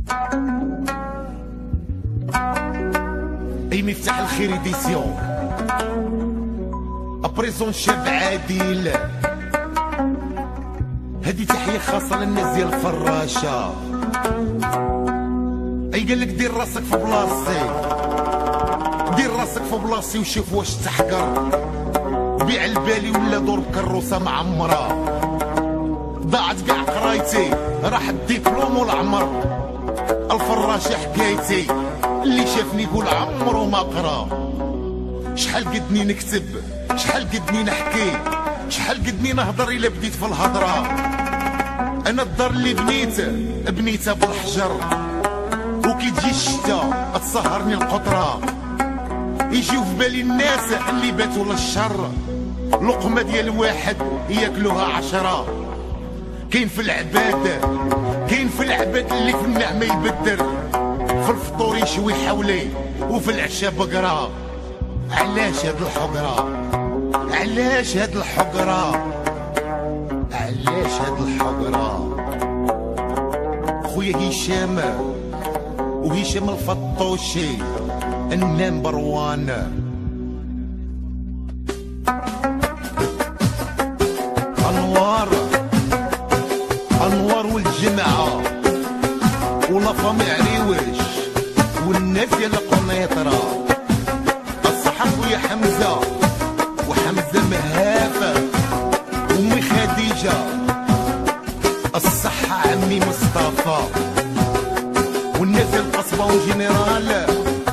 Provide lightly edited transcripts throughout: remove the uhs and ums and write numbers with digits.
اي مفتاح الخير ايديسيون ابريزون شاب عادل. هادي تحية خاصة للناس ديال الفراشة. اي قالك دير راسك في بلاصتي، دير راسك في بلاصتي وشوف واش تحقر. بيع البالي ولا دور بكروسة معمرة. ضاعت كاع قرايتي راح الدبلوم والعمر. الفراشة حكايتي اللي شافني يقول عمرو ما قرا. شحال قدني نكتب، شحال قدني نحكي، شحال قدني نهضر الا بديت في الهضره. انا الدار اللي بنيتها بالحجر، وكي تجي الشتا تسهرني القطره. يجيو في بالي الناس اللي باتوا للشر، لقمه ديال واحد ياكلوها 10. كاين في العباد، كاين في العباد اللي في النعمه يبدر. في الفطور يشوي حولي وفي العشاء بقرا. علاش هاد الحقرة؟ علاش هاد الحقرة؟ علاش هاد الحقرة؟ خويا هشام وهشام الفطوشي النمبر وان. انوار والجماعة ولا فامي عريوش والناس ديال القنيطرة. خويا حمزة وحمزة مهافة وامي خديجة. الصحة عمي مصطفى والناس القصبة وجنرال.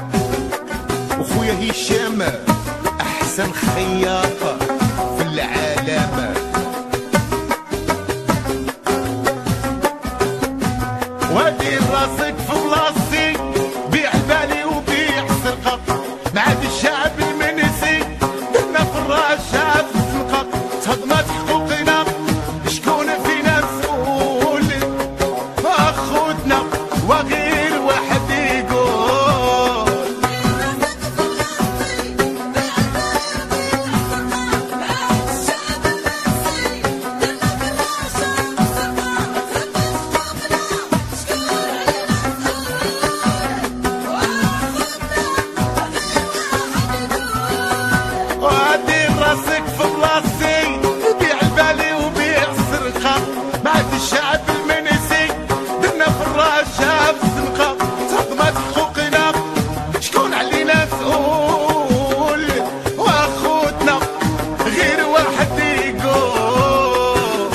وخويا هشام احسن خياط في العالم. ودير راسك في بلاصتي، بيع بالي وبيع سرقة. مع الشعب الراشة في الزنقة تهضمت حقوقنا. شكون فينا مسؤول؟ اخوتنا وغير واحد يقول. راسك في بلاصتي، بيع البالي وبيع السرقة. بعد الشعب المنسي درنا في الراشة في الزنقة تهضمت حقوقنا. شكون علينا مسؤول؟ واخوتنا غير واحد يقول.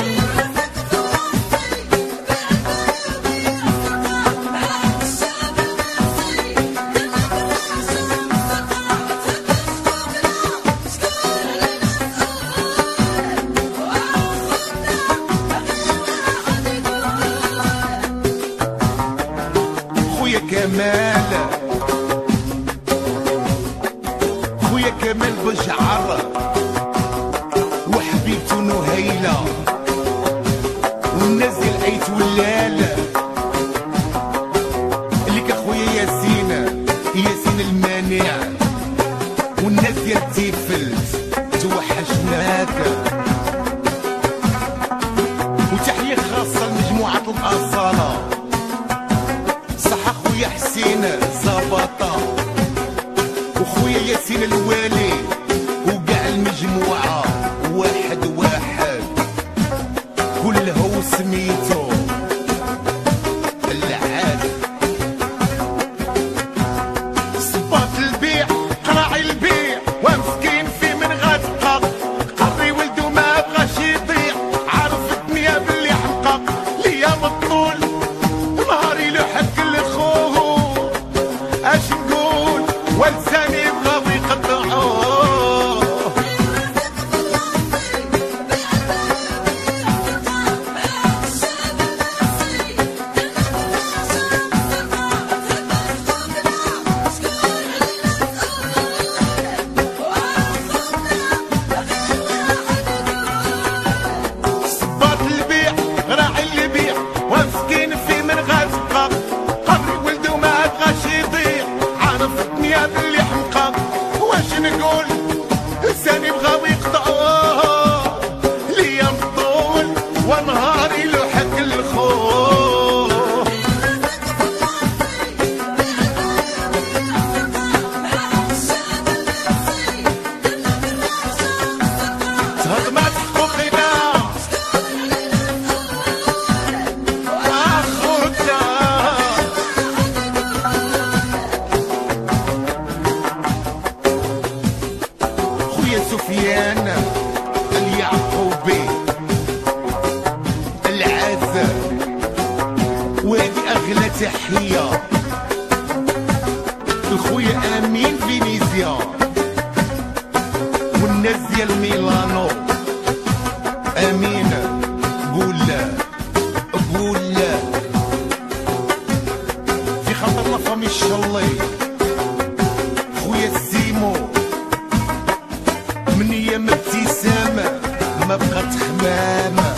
كمال خويا كمال بجعر وحبيبته نهيلة والناس ديال ايت ولال. اللي كخويا ياسين المانع والناس ديال تيفلت توحشناك. وتحية خاصة لمجموعة الأصالة. صح خويا حسين اغلى تحيه الخويا امين فينيسيا والناس ديال ميلانو. امين قول لا قول لا في خاطر لا فامي الشلي خويا سيمو من ايام ابتسامه ما بقات خمامه.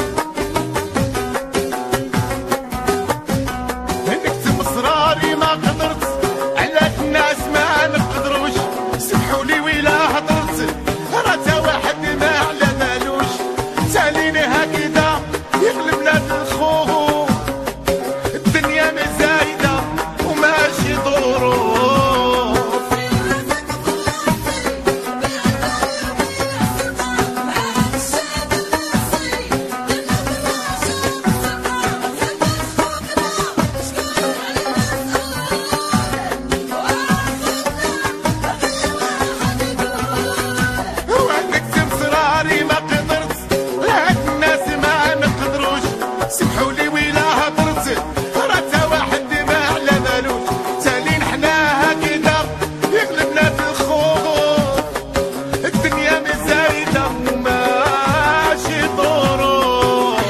نكتم اسراري ما قدرت على الناس ما نقدروش سمحولي ويلا هضرت راه تا واحد ما على بالوش ساليني هكذا يغلبنا الخوف الدنيا ما زايده وماشي ظروف. سمحولي ويلا هضرت راه تا واحد ما على بالوش سالين حنا هكذا يغلبنا الخوف الدنيا ما زايده وماشي ظروف.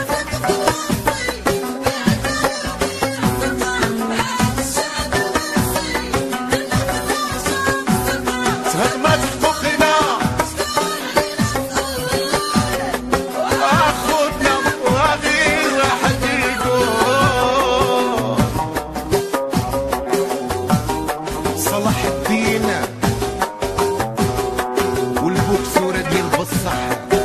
تهضمات حقوقنا اخوتنا وغير واحد يقول صلاح الدين والبوكسوره ديال بصح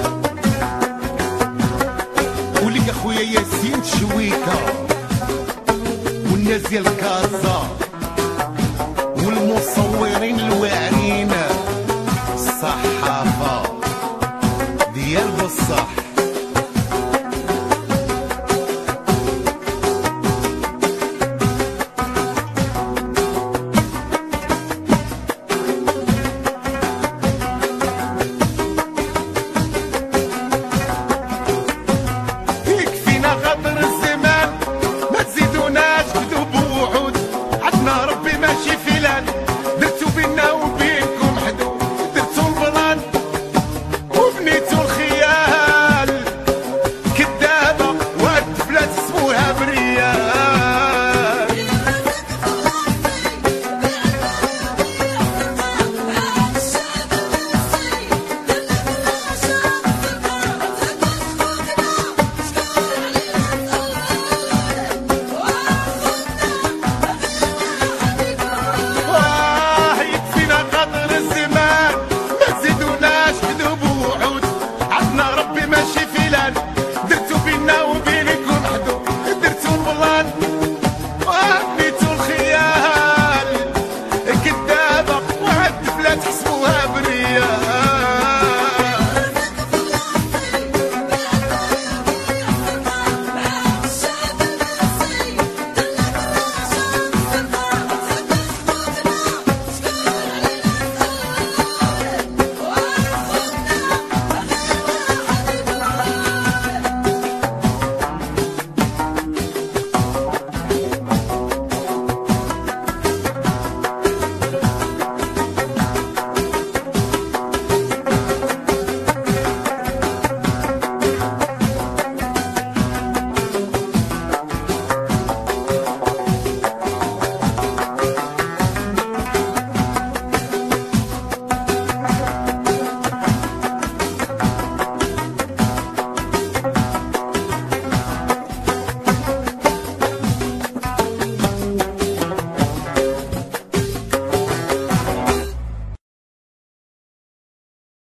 وليك اخويا ياسين شويكه والناس ديال كازا والمصورين الواعرين الصحافه ديال بصح.